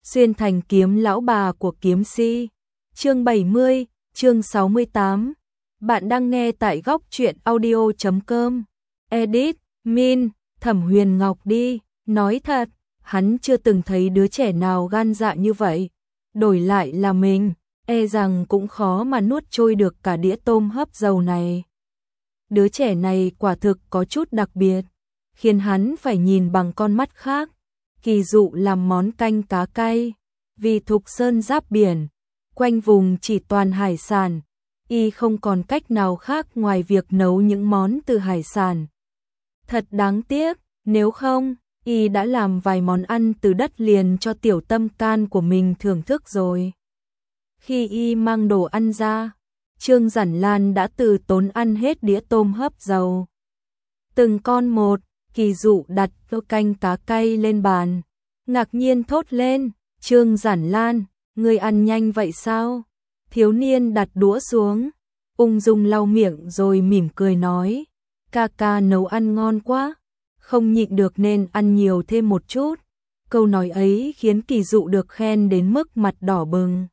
Xuyên thành kiếm lão bà của kiếm si. Chương 70, chương 68. Bạn đang nghe tại góc truyện audio.com. Edit, Min, Thẩm Huyền Ngọc đi. Nói thật, hắn chưa từng thấy đứa trẻ nào gan dạ như vậy. Đổi lại là mình, e rằng cũng khó mà nuốt trôi được cả đĩa tôm hấp dầu này. Đứa trẻ này quả thực có chút đặc biệt, khiến hắn phải nhìn bằng con mắt khác. Kỳ dụ làm món canh cá cay, vì Thục Sơn giáp biển, quanh vùng chỉ toàn hải sản, y không còn cách nào khác ngoài việc nấu những món từ hải sản. Thật đáng tiếc, nếu không, y đã làm vài món ăn từ đất liền cho tiểu tâm can của mình thưởng thức rồi. Khi y mang đồ ăn ra, Trương Giản Lan đã từ tốn ăn hết đĩa tôm hấp dầu. Từng con một, Kỳ dụ đặt tô canh cá cay lên bàn, ngạc nhiên thốt lên, Trương Giản Lan, ngươi ăn nhanh vậy sao? Thiếu niên đặt đũa xuống, ung dung lau miệng rồi mỉm cười nói, ca ca nấu ăn ngon quá, không nhịn được nên ăn nhiều thêm một chút. Câu nói ấy khiến Kỳ dụ được khen đến mức mặt đỏ bừng.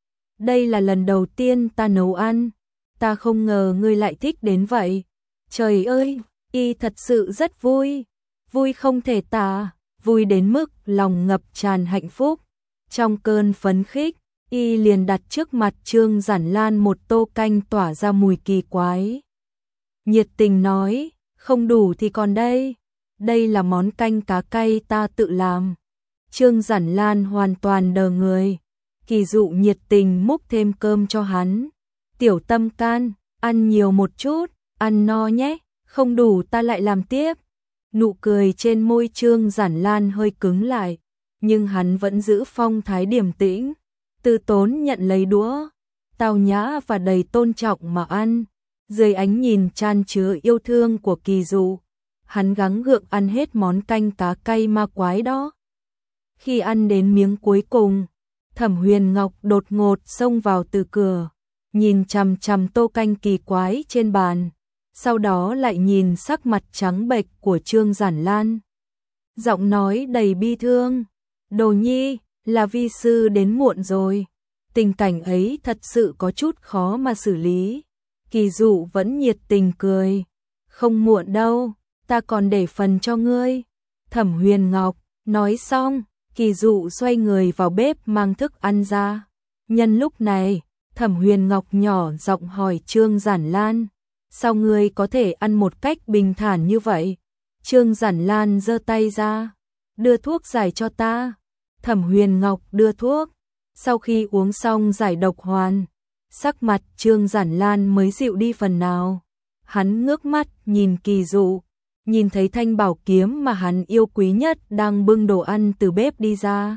Đây là lần đầu tiên ta nấu ăn, ta không ngờ ngươi lại thích đến vậy. Trời ơi, y thật sự rất vui, vui không thể tả, vui đến mức lòng ngập tràn hạnh phúc. Trong cơn phấn khích, y liền đặt trước mặt Trương Giản Lan một tô canh tỏa ra mùi kỳ quái. Nhiệt tình nói, không đủ thì còn đây, đây là món canh cá cay ta tự làm. Trương Giản Lan hoàn toàn đờ người. Kỳ dụ nhiệt tình múc thêm cơm cho hắn. Tiểu tâm can, ăn nhiều một chút, ăn no nhé, không đủ ta lại làm tiếp. Nụ cười trên môi Trương Giản Lan hơi cứng lại, nhưng hắn vẫn giữ phong thái điềm tĩnh, từ tốn nhận lấy đũa, tao nhã và đầy tôn trọng mà ăn. Dưới ánh nhìn chan chứa yêu thương của Kỳ dụ, hắn gắng gượng ăn hết món canh cá cay ma quái đó. Khi ăn đến miếng cuối cùng, Thẩm Huyền Ngọc đột ngột xông vào từ cửa, nhìn chằm chằm tô canh kỳ quái trên bàn, sau đó lại nhìn sắc mặt trắng bệch của Trương Giản Lan. Giọng nói đầy bi thương, đồ nhi, là vi sư đến muộn rồi. Tình cảnh ấy thật sự có chút khó mà xử lý. Kỳ dụ vẫn nhiệt tình cười, không muộn đâu, ta còn để phần cho ngươi. Thẩm Huyền Ngọc nói xong, Kỳ dụ xoay người vào bếp mang thức ăn ra. Nhân lúc này, Thẩm Huyền Ngọc nhỏ giọng hỏi Trương Giản Lan, sao ngươi có thể ăn một cách bình thản như vậy? Trương Giản Lan giơ tay ra, đưa thuốc giải cho ta. Thẩm Huyền Ngọc đưa thuốc, sau khi uống xong giải độc hoàn, sắc mặt Trương Giản Lan mới dịu đi phần nào. Hắn ngước mắt nhìn Kỳ dụ, nhìn thấy thanh bảo kiếm mà hắn yêu quý nhất đang bưng đồ ăn từ bếp đi ra.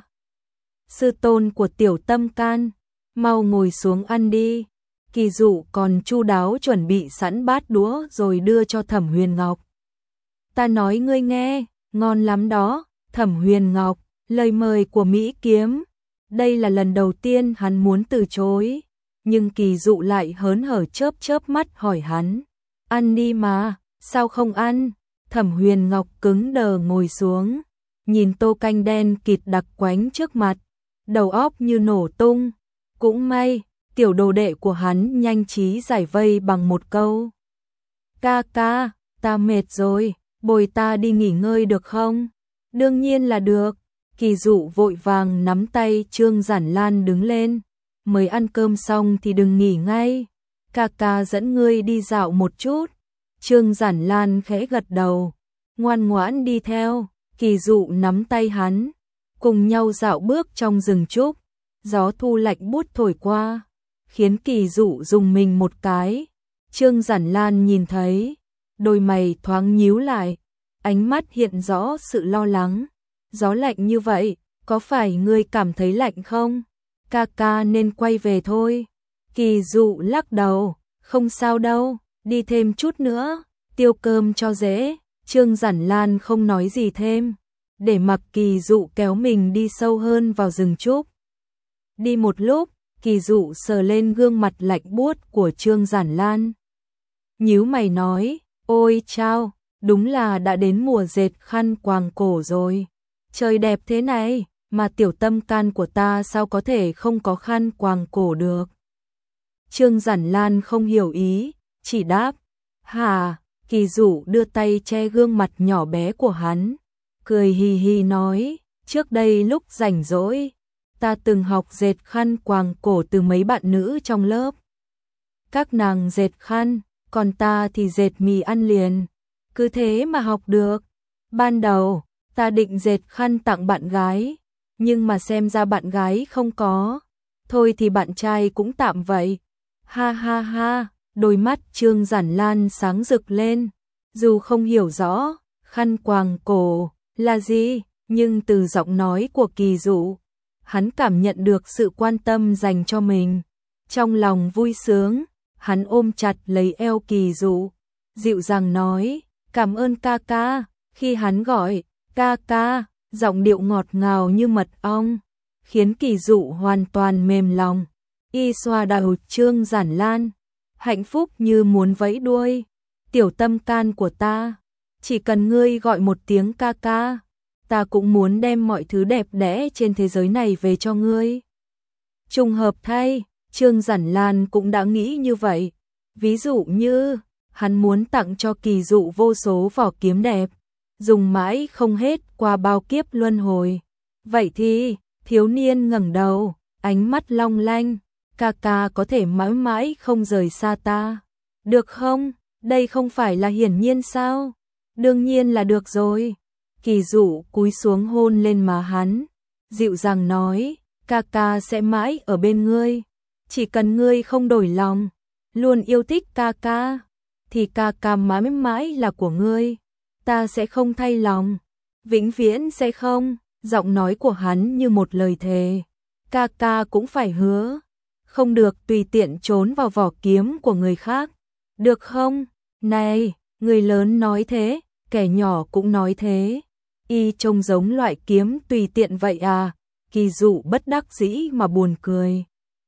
Sư tôn của tiểu tâm can, mau ngồi xuống ăn đi. Kỳ dụ còn chu đáo chuẩn bị sẵn bát đũa rồi đưa cho Thẩm Huyền Ngọc. Ta nói ngươi nghe, ngon lắm đó. Thẩm Huyền Ngọc, lời mời của Mỹ Kiếm. Đây là lần đầu tiên hắn muốn từ chối, nhưng Kỳ dụ lại hớn hở chớp chớp mắt hỏi hắn, ăn đi mà, sao không ăn? Thẩm Huyền Ngọc cứng đờ ngồi xuống, nhìn tô canh đen kịt đặc quánh trước mặt, đầu óc như nổ tung. Cũng may, tiểu đồ đệ của hắn nhanh trí giải vây bằng một câu. Ca ca, ta mệt rồi, bồi ta đi nghỉ ngơi được không? Đương nhiên là được. Kỳ dụ vội vàng nắm tay Trương Giản Lan đứng lên. Mới ăn cơm xong thì đừng nghỉ ngay. Ca ca dẫn ngươi đi dạo một chút. Trương Giản Lan khẽ gật đầu, ngoan ngoãn đi theo. Kỳ dụ nắm tay hắn, cùng nhau dạo bước trong rừng trúc. Gió thu lạnh buốt thổi qua, khiến Kỳ dụ rùng mình một cái. Trương Giản Lan nhìn thấy, đôi mày thoáng nhíu lại, ánh mắt hiện rõ sự lo lắng. Gió lạnh như vậy, có phải ngươi cảm thấy lạnh không? Ca ca nên quay về thôi. Kỳ dụ lắc đầu, không sao đâu, đi thêm chút nữa, tiêu cơm cho dễ. Trương Giản Lan không nói gì thêm, để mặc Kỳ dụ kéo mình đi sâu hơn vào rừng trúc. Đi một lúc, Kỳ dụ sờ lên gương mặt lạnh buốt của Trương Giản Lan. Nhíu mày nói, ôi chao, đúng là đã đến mùa dệt khăn quàng cổ rồi. Trời đẹp thế này, mà tiểu tâm can của ta sao có thể không có khăn quàng cổ được. Trương Giản Lan không hiểu ý, chỉ đáp, hà, Kỳ Dụ đưa tay che gương mặt nhỏ bé của hắn, cười hì hì nói, trước đây lúc rảnh rỗi, ta từng học dệt khăn quàng cổ từ mấy bạn nữ trong lớp. Các nàng dệt khăn, còn ta thì dệt mì ăn liền, cứ thế mà học được. Ban đầu, ta định dệt khăn tặng bạn gái, nhưng mà xem ra bạn gái không có, thôi thì bạn trai cũng tạm vậy. Ha ha ha, đôi mắt Trương Giản Lan sáng rực lên, dù không hiểu rõ khăn quàng cổ là gì, nhưng từ giọng nói của Kỳ Dụ, hắn cảm nhận được sự quan tâm dành cho mình. Trong lòng vui sướng, hắn ôm chặt lấy eo Kỳ Dụ, dịu dàng nói, cảm ơn ca ca. Khi hắn gọi ca ca, giọng điệu ngọt ngào như mật ong, khiến Kỳ Dụ hoàn toàn mềm lòng. Y xoa đầu Trương Giản Lan, hạnh phúc như muốn vẫy đuôi. Tiểu tâm can của ta, chỉ cần ngươi gọi một tiếng ca ca, ta cũng muốn đem mọi thứ đẹp đẽ trên thế giới này về cho ngươi. Trùng hợp thay, Trương Giản Lan cũng đã nghĩ như vậy. Ví dụ như, hắn muốn tặng cho Kỳ Dụ vô số vỏ kiếm đẹp, dùng mãi không hết qua bao kiếp luân hồi. Vậy thì, thiếu niên ngẩng đầu, ánh mắt long lanh, ca ca có thể mãi mãi không rời xa ta, được không? Đây không phải là hiển nhiên sao? Đương nhiên là được rồi. Kỳ Dụ cúi xuống hôn lên má hắn, dịu dàng nói, ca ca sẽ mãi ở bên ngươi, chỉ cần ngươi không đổi lòng, luôn yêu thích ca ca, thì ca ca mãi mãi là của ngươi, ta sẽ không thay lòng, vĩnh viễn sẽ không. Giọng nói của hắn như một lời thề, ca ca cũng phải hứa, không được tùy tiện trốn vào vỏ kiếm của người khác, được không? Này, người lớn nói thế, kẻ nhỏ cũng nói thế. Y trông giống loại kiếm tùy tiện vậy à? Kỳ Dụ bất đắc dĩ mà buồn cười,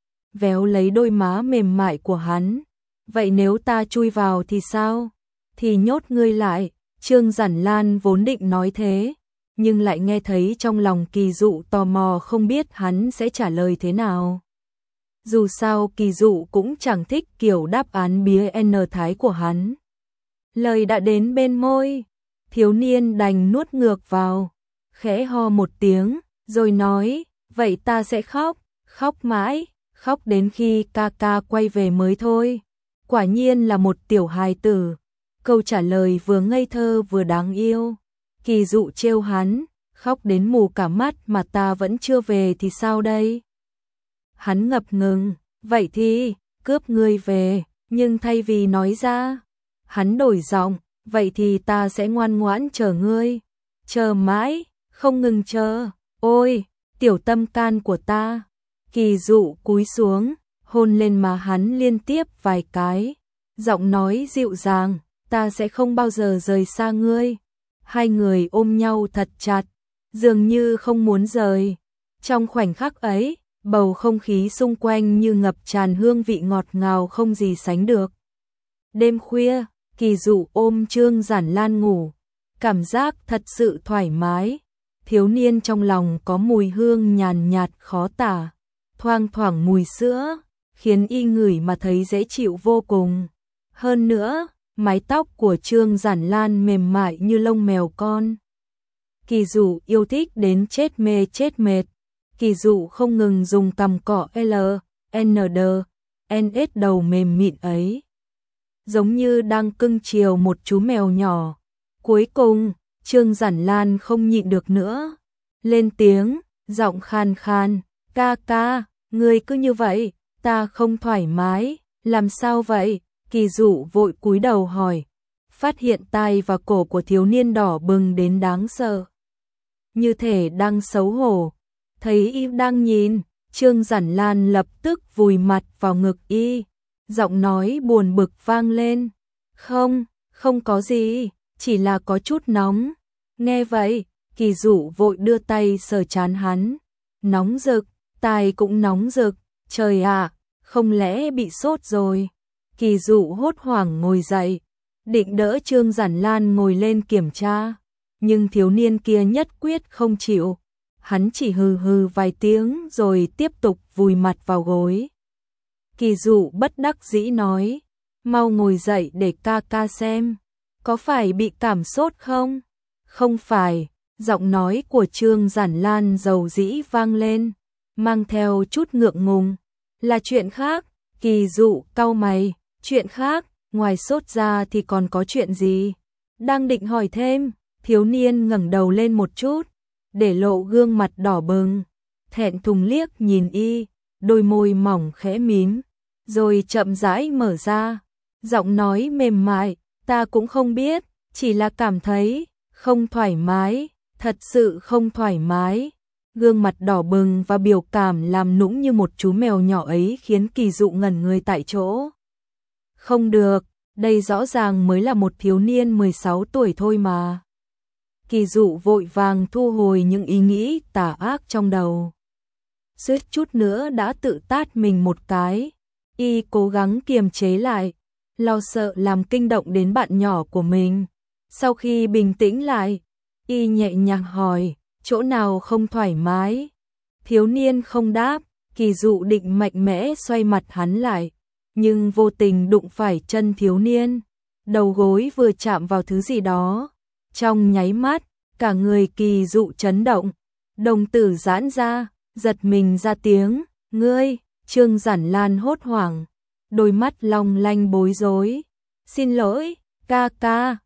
véo lấy đôi má mềm mại của hắn. Vậy nếu ta chui vào thì sao? Thì nhốt ngươi lại. Trương Giản Lan vốn định nói thế, nhưng lại nghe thấy trong lòng Kỳ Dụ tò mò không biết hắn sẽ trả lời thế nào. Dù sao Kỳ Dụ cũng chẳng thích kiểu đáp án bía n thái của hắn. Lời đã đến bên môi, thiếu niên đành nuốt ngược vào, khẽ ho một tiếng, rồi nói, vậy ta sẽ khóc, khóc mãi, khóc đến khi ca ca quay về mới thôi. Quả nhiên là một tiểu hài tử. Câu trả lời vừa ngây thơ vừa đáng yêu. Kỳ Dụ trêu hắn, khóc đến mù cả mắt mà ta vẫn chưa về thì sao đây? Hắn ngập ngừng, vậy thì, cướp ngươi về, nhưng thay vì nói ra, hắn đổi giọng, vậy thì ta sẽ ngoan ngoãn chờ ngươi, chờ mãi, không ngừng chờ, ôi, tiểu tâm can của ta. Kỳ Dụ cúi xuống, hôn lên má hắn liên tiếp vài cái, giọng nói dịu dàng, ta sẽ không bao giờ rời xa ngươi. Hai người ôm nhau thật chặt, dường như không muốn rời. Trong khoảnh khắc ấy, bầu không khí xung quanh như ngập tràn hương vị ngọt ngào không gì sánh được. Đêm khuya, Kỳ Dụ ôm Trương Giản Lan ngủ, cảm giác thật sự thoải mái. Thiếu niên trong lòng có mùi hương nhàn nhạt khó tả, thoang thoảng mùi sữa, khiến y ngửi mà thấy dễ chịu vô cùng. Hơn nữa, mái tóc của Trương Giản Lan mềm mại như lông mèo con. Kỳ Dụ yêu thích đến chết mê chết mệt. Kỳ Dụ không ngừng dùng cằm cọ NS đầu mềm mịn ấy, giống như đang cưng chiều một chú mèo nhỏ. Cuối cùng, Trương Giản Lan không nhịn được nữa, lên tiếng, giọng khan khan, ca ca, ngươi cứ như vậy, ta không thoải mái, làm sao vậy? Kỳ Dụ vội cúi đầu hỏi, phát hiện tai và cổ của thiếu niên đỏ bừng đến đáng sợ, như thể đang xấu hổ. Thấy y đang nhìn, Trương Giản Lan lập tức vùi mặt vào ngực y, giọng nói buồn bực vang lên, không có gì, chỉ là có chút nóng. Nghe vậy, Kỳ Dụ vội đưa tay sờ trán hắn, nóng rực, tai cũng nóng rực, trời ạ, không lẽ bị sốt rồi? Kỳ Dụ hốt hoảng ngồi dậy, định đỡ Trương Giản Lan ngồi lên kiểm tra, nhưng thiếu niên kia nhất quyết không chịu. hắn chỉ hừ hừ vài tiếng rồi tiếp tục vùi mặt vào gối. Kỳ Dụ bất đắc dĩ nói, mau ngồi dậy để ca ca xem, có phải bị cảm sốt không? Không phải, giọng nói của Trương Giản Lan dầu dĩ vang lên, mang theo chút ngượng ngùng, là chuyện khác. Kỳ Dụ cau mày, chuyện khác, ngoài sốt ra thì còn có chuyện gì? Đang định hỏi thêm, thiếu niên ngẩng đầu lên một chút, để lộ gương mặt đỏ bừng, thẹn thùng liếc nhìn y, đôi môi mỏng khẽ mím, rồi chậm rãi mở ra, giọng nói mềm mại, ta cũng không biết, chỉ là cảm thấy không thoải mái, thật sự không thoải mái. Gương mặt đỏ bừng và biểu cảm làm nũng như một chú mèo nhỏ ấy khiến Kỳ Dụ ngẩn người tại chỗ. Không được, đây rõ ràng mới là một thiếu niên 16 tuổi thôi mà. Kỳ Dụ vội vàng thu hồi những ý nghĩ tà ác trong đầu. Suýt chút nữa đã tự tát mình một cái. Y cố gắng kiềm chế lại, lo sợ làm kinh động đến bạn nhỏ của mình. Sau khi bình tĩnh lại, y nhẹ nhàng hỏi, chỗ nào không thoải mái? Thiếu niên không đáp, Kỳ Dụ định mạnh mẽ xoay mặt hắn lại, nhưng vô tình đụng phải chân thiếu niên. Đầu gối vừa chạm vào thứ gì đó. Trong nháy mắt, cả người Kỳ Dụ chấn động, đồng tử giãn ra, giật mình ra tiếng, ngươi. Trương Giản Lan hốt hoảng, đôi mắt long lanh bối rối. Xin lỗi, ca ca,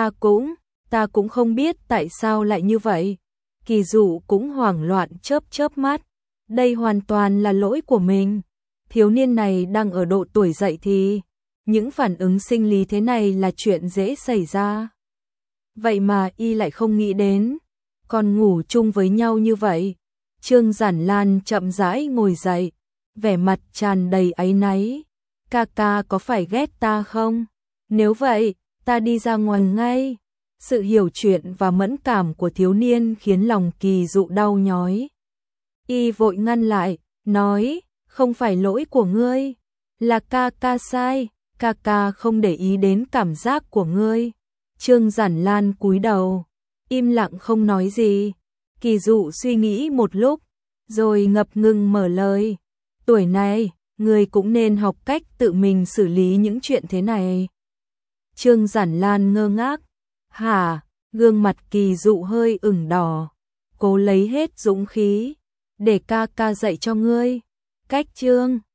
ta cũng không biết tại sao lại như vậy. Kỳ Dụ cũng hoảng loạn chớp chớp mắt, đây hoàn toàn là lỗi của mình. Thiếu niên này đang ở độ tuổi dậy thì, những phản ứng sinh lý thế này là chuyện dễ xảy ra. Vậy mà y lại không nghĩ đến, còn ngủ chung với nhau như vậy. Trương Giản Lan chậm rãi ngồi dậy, vẻ mặt tràn đầy áy náy. Ca ca có phải ghét ta không? Nếu vậy, ta đi ra ngoài ngay. Sự hiểu chuyện và mẫn cảm của thiếu niên khiến lòng Kỳ Dụ đau nhói. Y vội ngăn lại, nói, không phải lỗi của ngươi, là ca ca sai, ca ca không để ý đến cảm giác của ngươi. Trương Giản Lan cúi đầu, im lặng không nói gì. Kỳ Dụ suy nghĩ một lúc, rồi ngập ngừng mở lời, tuổi này, ngươi cũng nên học cách tự mình xử lý những chuyện thế này. Trương Giản Lan ngơ ngác, hả? Gương mặt Kỳ Dụ hơi ửng đỏ, cố lấy hết dũng khí, để ca ca dạy cho ngươi. Cách Trương